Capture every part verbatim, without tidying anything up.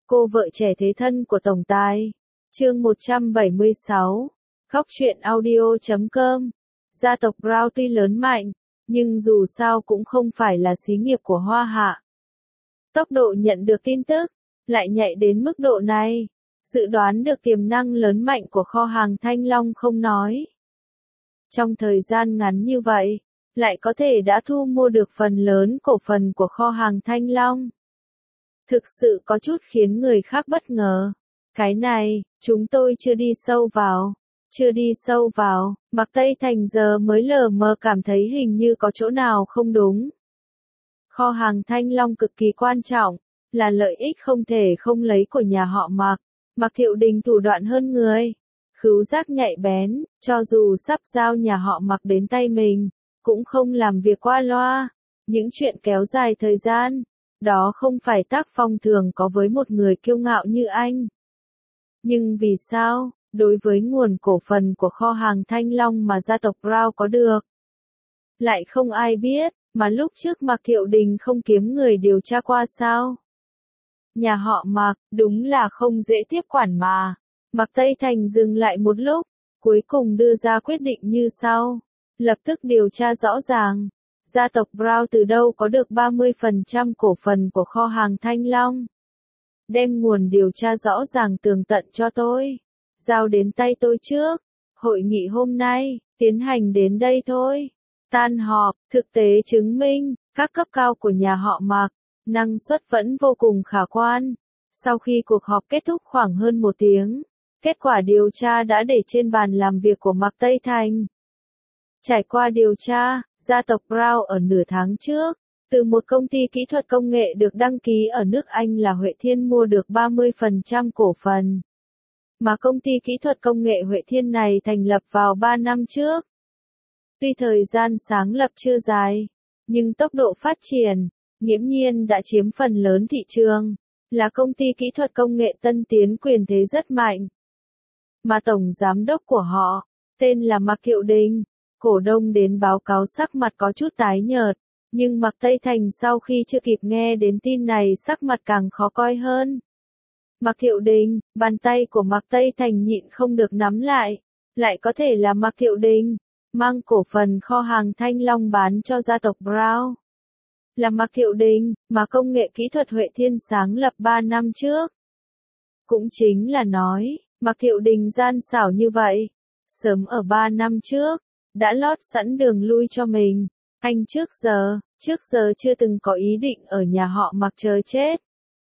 Cô vợ trẻ thế thân của tổng tài. Chương một trăm bảy mươi sáu. Khóc chuyện audio chấm com. Gia tộc Brown tuy lớn mạnh, nhưng dù sao cũng không phải là xí nghiệp của Hoa Hạ. Tốc độ nhận được tin tức lại nhạy đến mức độ này, dự đoán được tiềm năng lớn mạnh của kho hàng Thanh Long không nói. Trong thời gian ngắn như vậy, lại có thể đã thu mua được phần lớn cổ phần của kho hàng Thanh Long. Thực sự có chút khiến người khác bất ngờ. Cái này, chúng tôi chưa đi sâu vào. Chưa đi sâu vào, Mạc Tây Thành giờ mới lờ mờ cảm thấy hình như có chỗ nào không đúng. Kho hàng Thanh Long cực kỳ quan trọng, là lợi ích không thể không lấy của nhà họ Mạc. Mạc Thiệu Đình thủ đoạn hơn người, khứu giác nhạy bén, cho dù sắp giao nhà họ Mạc đến tay mình, cũng không làm việc qua loa. Những chuyện kéo dài thời gian, đó không phải tác phong thường có với một người kiêu ngạo như anh. Nhưng vì sao, đối với nguồn cổ phần của kho hàng Thanh Long mà gia tộc Brown có được, lại không ai biết, mà lúc trước Mạc Thiệu Đình không kiếm người điều tra qua sao? Nhà họ Mạc, đúng là không dễ tiếp quản mà. Mạc Tây Thành dừng lại một lúc, cuối cùng đưa ra quyết định như sau. Lập tức điều tra rõ ràng, gia tộc Brown từ đâu có được ba mươi phần trăm cổ phần của kho hàng Thanh Long. Đem nguồn điều tra rõ ràng tường tận cho tôi. Giao đến tay tôi trước. Hội nghị hôm nay, tiến hành đến đây thôi. Tan họp, thực tế chứng minh, các cấp cao của nhà họ Mạc, năng suất vẫn vô cùng khả quan. Sau khi cuộc họp kết thúc khoảng hơn một tiếng, kết quả điều tra đã để trên bàn làm việc của Mạc Tây Thành. Trải qua điều tra, gia tộc Brown ở nửa tháng trước, từ một công ty kỹ thuật công nghệ được đăng ký ở nước Anh là Huệ Thiên mua được ba mươi phần trăm cổ phần. Mà công ty kỹ thuật công nghệ Huệ Thiên này thành lập vào ba năm trước. Tuy thời gian sáng lập chưa dài, nhưng tốc độ phát triển, nghiễm nhiên đã chiếm phần lớn thị trường, là công ty kỹ thuật công nghệ tân tiến quyền thế rất mạnh. Mà tổng giám đốc của họ, tên là Mạc Thiệu Đình, cổ đông đến báo cáo sắc mặt có chút tái nhợt, nhưng Mạc Tây Thành sau khi chưa kịp nghe đến tin này sắc mặt càng khó coi hơn. Mạc Thiệu Đình, bàn tay của Mạc Tây Thành nhịn không được nắm lại, lại có thể là Mạc Thiệu Đình, mang cổ phần kho hàng Thanh Long bán cho gia tộc Brown. Là Mạc Thiệu Đình, mà công nghệ kỹ thuật Huệ Thiên sáng lập ba năm trước. Cũng chính là nói, Mạc Thiệu Đình gian xảo như vậy, sớm ở ba năm trước, đã lót sẵn đường lui cho mình. Anh trước giờ, trước giờ chưa từng có ý định ở nhà họ Mạc chờ chết.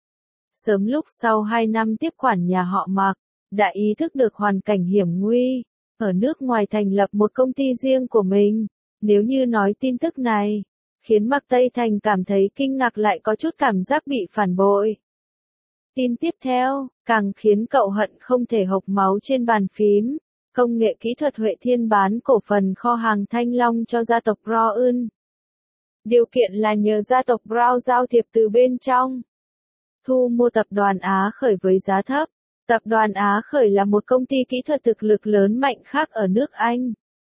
Sớm lúc sau hai năm tiếp quản nhà họ Mạc, đã ý thức được hoàn cảnh hiểm nguy, ở nước ngoài thành lập một công ty riêng của mình. Nếu như nói tin tức này, khiến Mạc Tây Thành cảm thấy kinh ngạc lại có chút cảm giác bị phản bội. Tin tiếp theo, càng khiến cậu hận không thể hộc máu trên bàn phím. Công nghệ kỹ thuật Huệ Thiên bán cổ phần kho hàng Thanh Long cho gia tộc Brown. Điều kiện là nhờ gia tộc Brown giao thiệp từ bên trong. Thu mua tập đoàn Á Khởi với giá thấp. Tập đoàn Á Khởi là một công ty kỹ thuật thực lực lớn mạnh khác ở nước Anh.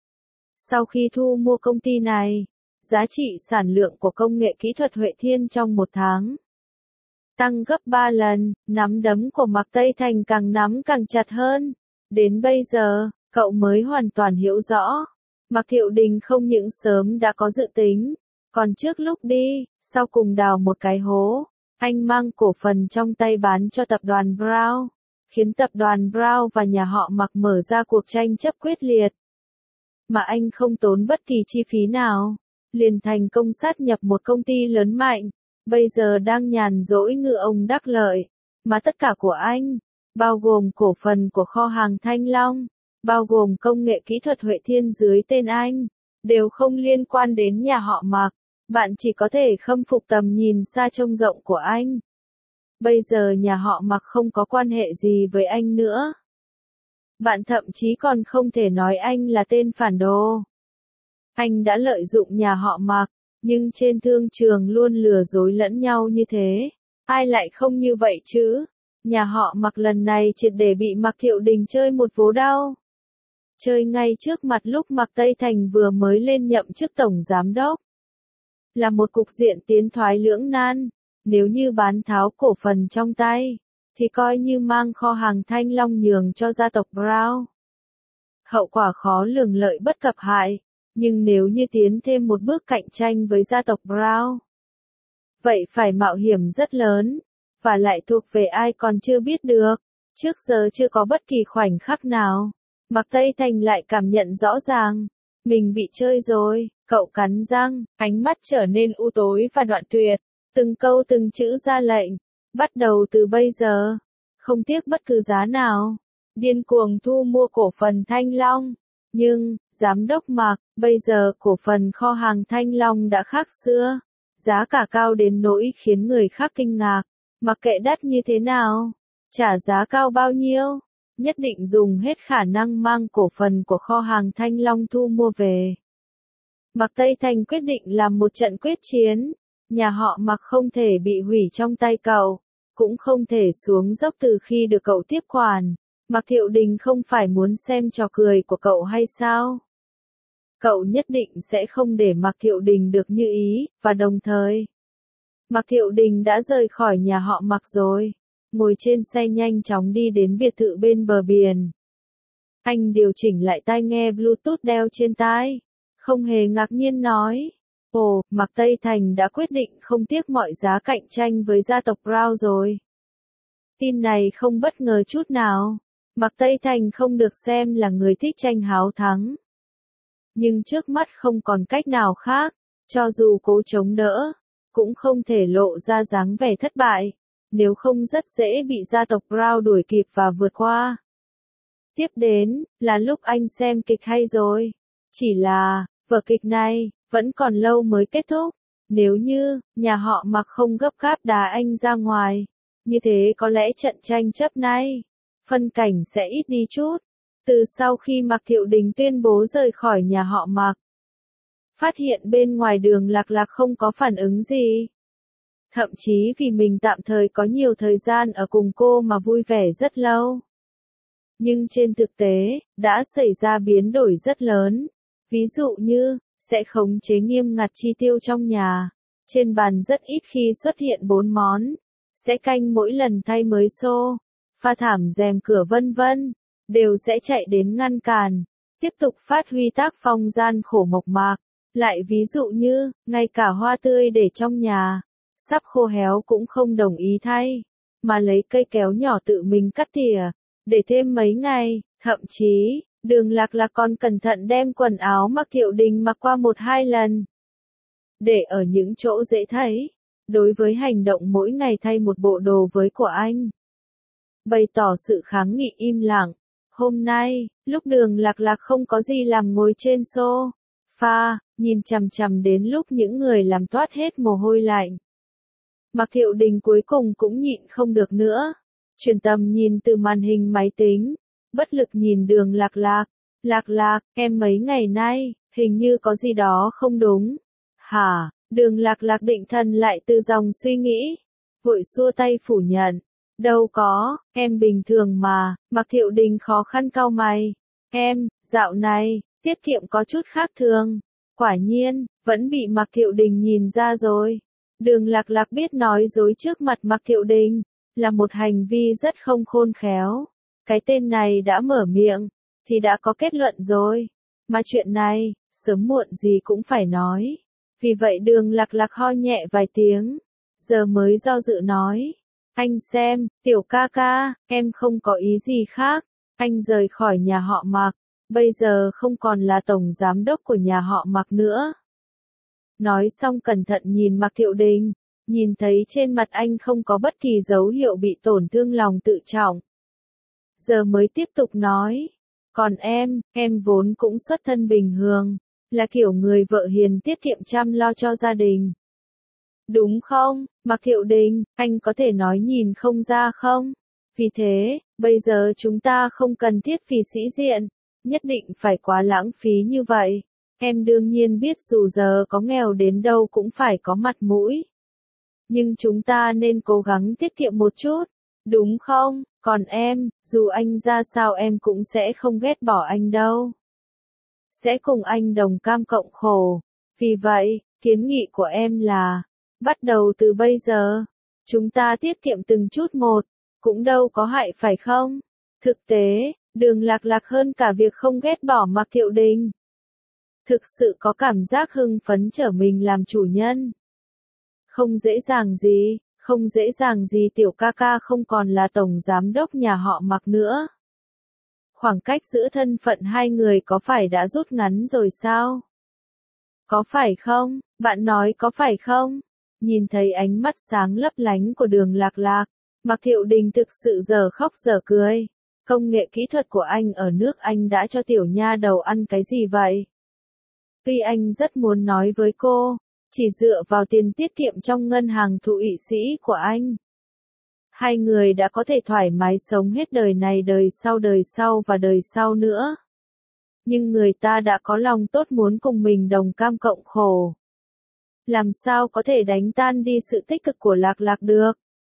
Sau khi thu mua công ty này, giá trị sản lượng của công nghệ kỹ thuật Huệ Thiên trong một tháng tăng gấp ba lần, nắm đấm của Mạc Tây Thành càng nắm càng chặt hơn. Đến bây giờ, cậu mới hoàn toàn hiểu rõ. Mạc Thiệu Đình không những sớm đã có dự tính, còn trước lúc đi, sau cùng đào một cái hố, anh mang cổ phần trong tay bán cho tập đoàn Brown, khiến tập đoàn Brown và nhà họ Mạc mở ra cuộc tranh chấp quyết liệt. Mà anh không tốn bất kỳ chi phí nào, liền thành công sát nhập một công ty lớn mạnh, bây giờ đang nhàn rỗi ngư ông đắc lợi, mà tất cả của anh, bao gồm cổ phần của kho hàng Thanh Long, bao gồm công nghệ kỹ thuật Huệ Thiên dưới tên anh, đều không liên quan đến nhà họ Mạc. Bạn chỉ có thể khâm phục tầm nhìn xa trông rộng của anh. Bây giờ nhà họ Mạc không có quan hệ gì với anh nữa. Bạn thậm chí còn không thể nói anh là tên phản đồ. Anh đã lợi dụng nhà họ Mạc, nhưng trên thương trường luôn lừa dối lẫn nhau như thế. Ai lại không như vậy chứ? Nhà họ Mạc lần này triệt để bị Mạc Thiệu Đình chơi một vố đau. Chơi ngay trước mặt lúc Mạc Tây Thành vừa mới lên nhậm chức tổng giám đốc. Là một cục diện tiến thoái lưỡng nan, nếu như bán tháo cổ phần trong tay, thì coi như mang kho hàng Thanh Long nhường cho gia tộc Brown. Hậu quả khó lường lợi bất cập hại, nhưng nếu như tiến thêm một bước cạnh tranh với gia tộc Brown, vậy phải mạo hiểm rất lớn, và lại thuộc về ai còn chưa biết được. Trước giờ chưa có bất kỳ khoảnh khắc nào, Mạc Tây Thành lại cảm nhận rõ ràng, mình bị chơi rồi. Cậu cắn răng, ánh mắt trở nên u tối và đoạn tuyệt, từng câu từng chữ ra lệnh, bắt đầu từ bây giờ, không tiếc bất cứ giá nào, điên cuồng thu mua cổ phần Thanh Long. Nhưng, giám đốc Mạc, bây giờ cổ phần kho hàng Thanh Long đã khác xưa, giá cả cao đến nỗi khiến người khác kinh ngạc, mặc kệ đắt như thế nào, trả giá cao bao nhiêu, nhất định dùng hết khả năng mang cổ phần của kho hàng Thanh Long thu mua về. Mạc Tây Thành quyết định làm một trận quyết chiến, nhà họ Mạc không thể bị hủy trong tay cậu, cũng không thể xuống dốc từ khi được cậu tiếp quản. Mạc Thiệu Đình không phải muốn xem trò cười của cậu hay sao? Cậu nhất định sẽ không để Mạc Thiệu Đình được như ý, và đồng thời, Mạc Thiệu Đình đã rời khỏi nhà họ Mạc rồi, ngồi trên xe nhanh chóng đi đến biệt thự bên bờ biển. Anh điều chỉnh lại tai nghe Bluetooth đeo trên tai, không hề ngạc nhiên nói, ồ, Mạc Tây Thành đã quyết định không tiếc mọi giá cạnh tranh với gia tộc Brown rồi. Tin này không bất ngờ chút nào, Mạc Tây Thành không được xem là người thích tranh háo thắng. Nhưng trước mắt không còn cách nào khác, cho dù cố chống đỡ, cũng không thể lộ ra dáng vẻ thất bại, nếu không rất dễ bị gia tộc Brown đuổi kịp và vượt qua. Tiếp đến, là lúc anh xem kịch hay rồi. Chỉ là, vở kịch này, vẫn còn lâu mới kết thúc. Nếu như, nhà họ Mạc không gấp gáp đá anh ra ngoài, như thế có lẽ trận tranh chấp này, phân cảnh sẽ ít đi chút. Từ sau khi Mạc Thiệu Đình tuyên bố rời khỏi nhà họ Mạc, phát hiện bên ngoài đường Lạc Lạc không có phản ứng gì. Thậm chí vì mình tạm thời có nhiều thời gian ở cùng cô mà vui vẻ rất lâu. Nhưng trên thực tế, đã xảy ra biến đổi rất lớn. Ví dụ như, sẽ khống chế nghiêm ngặt chi tiêu trong nhà. Trên bàn rất ít khi xuất hiện bốn món. Sẽ canh mỗi lần thay mới xô, pha thảm rèm cửa vân vân. Đều sẽ chạy đến ngăn cản. Tiếp tục phát huy tác phong gian khổ mộc mạc. Lại ví dụ như, ngay cả hoa tươi để trong nhà, sắp khô héo cũng không đồng ý thay, mà lấy cây kéo nhỏ tự mình cắt tỉa, để thêm mấy ngày, thậm chí, Đường Lạc Lạc còn cẩn thận đem quần áo Mạc Thiệu Đình mặc qua một hai lần, để ở những chỗ dễ thấy, đối với hành động mỗi ngày thay một bộ đồ với của anh. Bày tỏ sự kháng nghị im lặng, hôm nay, lúc Đường Lạc Lạc không có gì làm ngồi trên sofa, nhìn chằm chằm đến lúc những người làm toát hết mồ hôi lạnh. Mạc Thiệu Đình cuối cùng cũng nhịn không được nữa. Chuyển tầm nhìn từ màn hình máy tính, bất lực nhìn Đường Lạc Lạc. Lạc Lạc, em mấy ngày nay, hình như có gì đó không đúng. Hả? Đường Lạc Lạc định thần lại từ dòng suy nghĩ. Vội xua tay phủ nhận. Đâu có, em bình thường mà. Mạc Thiệu Đình khó khăn cau mày. Em, dạo này, tiết kiệm có chút khác thường. Quả nhiên, vẫn bị Mạc Thiệu Đình nhìn ra rồi. Đường Lạc Lạc biết nói dối trước mặt Mạc Thiệu Đình, là một hành vi rất không khôn khéo. Cái tên này đã mở miệng, thì đã có kết luận rồi. Mà chuyện này, sớm muộn gì cũng phải nói. Vì vậy Đường Lạc Lạc ho nhẹ vài tiếng, giờ mới do dự nói. Anh xem, tiểu ca ca, em không có ý gì khác. Anh rời khỏi nhà họ Mạc, bây giờ không còn là tổng giám đốc của nhà họ Mạc nữa. Nói xong cẩn thận nhìn Mạc Thiệu Đình, nhìn thấy trên mặt anh không có bất kỳ dấu hiệu bị tổn thương lòng tự trọng. Giờ mới tiếp tục nói, còn em, em vốn cũng xuất thân bình thường, là kiểu người vợ hiền tiết kiệm chăm lo cho gia đình. Đúng không, Mạc Thiệu Đình, anh có thể nói nhìn không ra không? Vì thế, bây giờ chúng ta không cần thiết vì sĩ diện, nhất định phải quá lãng phí như vậy. Em đương nhiên biết dù giờ có nghèo đến đâu cũng phải có mặt mũi. Nhưng chúng ta nên cố gắng tiết kiệm một chút, đúng không? Còn em, dù anh ra sao em cũng sẽ không ghét bỏ anh đâu. Sẽ cùng anh đồng cam cộng khổ. Vì vậy, kiến nghị của em là, bắt đầu từ bây giờ, chúng ta tiết kiệm từng chút một, cũng đâu có hại phải không? Thực tế, Đường Lạc Lạc hơn cả việc không ghét bỏ Mạc Thiệu Đình. Thực sự có cảm giác hưng phấn trở mình làm chủ nhân. Không dễ dàng gì, không dễ dàng gì tiểu ca ca không còn là tổng giám đốc nhà họ Mạc nữa. Khoảng cách giữa thân phận hai người có phải đã rút ngắn rồi sao? Có phải không? Bạn nói có phải không? Nhìn thấy ánh mắt sáng lấp lánh của Đường Lạc Lạc, Mạc Thiệu Đình thực sự giờ khóc giờ cười. Công nghệ kỹ thuật của anh ở nước Anh đã cho tiểu nha đầu ăn cái gì vậy? Tuy anh rất muốn nói với cô, chỉ dựa vào tiền tiết kiệm trong ngân hàng Thụy Sĩ của anh, hai người đã có thể thoải mái sống hết đời này đời sau đời sau và đời sau nữa. Nhưng người ta đã có lòng tốt muốn cùng mình đồng cam cộng khổ. Làm sao có thể đánh tan đi sự tích cực của Lạc Lạc được?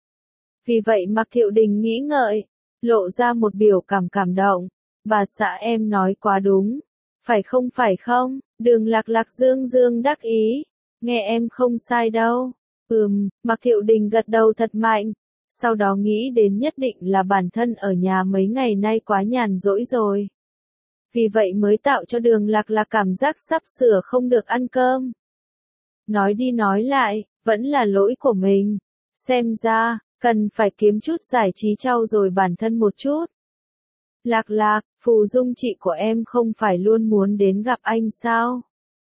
Vì vậy Mạc Thiệu Đình nghĩ ngợi, lộ ra một biểu cảm cảm động. Bà xã em nói quá đúng. Phải không phải không? Đường Lạc Lạc dương dương đắc ý. Nghe em không sai đâu. Ừm, Mạc Thiệu Đình gật đầu thật mạnh. Sau đó nghĩ đến nhất định là bản thân ở nhà mấy ngày nay quá nhàn rỗi rồi. Vì vậy mới tạo cho Đường Lạc Lạc cảm giác sắp sửa không được ăn cơm. Nói đi nói lại, vẫn là lỗi của mình. Xem ra, cần phải kiếm chút giải trí trau dồi bản thân một chút. Lạc Lạc, Phù Dung chị của em không phải luôn muốn đến gặp anh sao?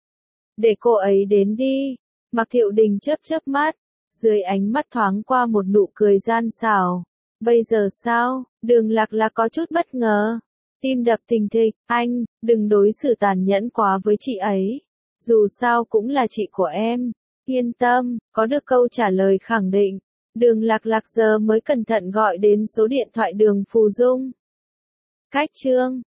Để cô ấy đến đi. Mạc Thiệu Đình chớp chớp mắt, dưới ánh mắt thoáng qua một nụ cười gian xảo. Bây giờ sao? Đường Lạc Lạc có chút bất ngờ. Tim đập thình thịch, anh, đừng đối xử tàn nhẫn quá với chị ấy. Dù sao cũng là chị của em. Yên tâm, có được câu trả lời khẳng định. Đường Lạc Lạc giờ mới cẩn thận gọi đến số điện thoại Đường Phù Dung. Cách chương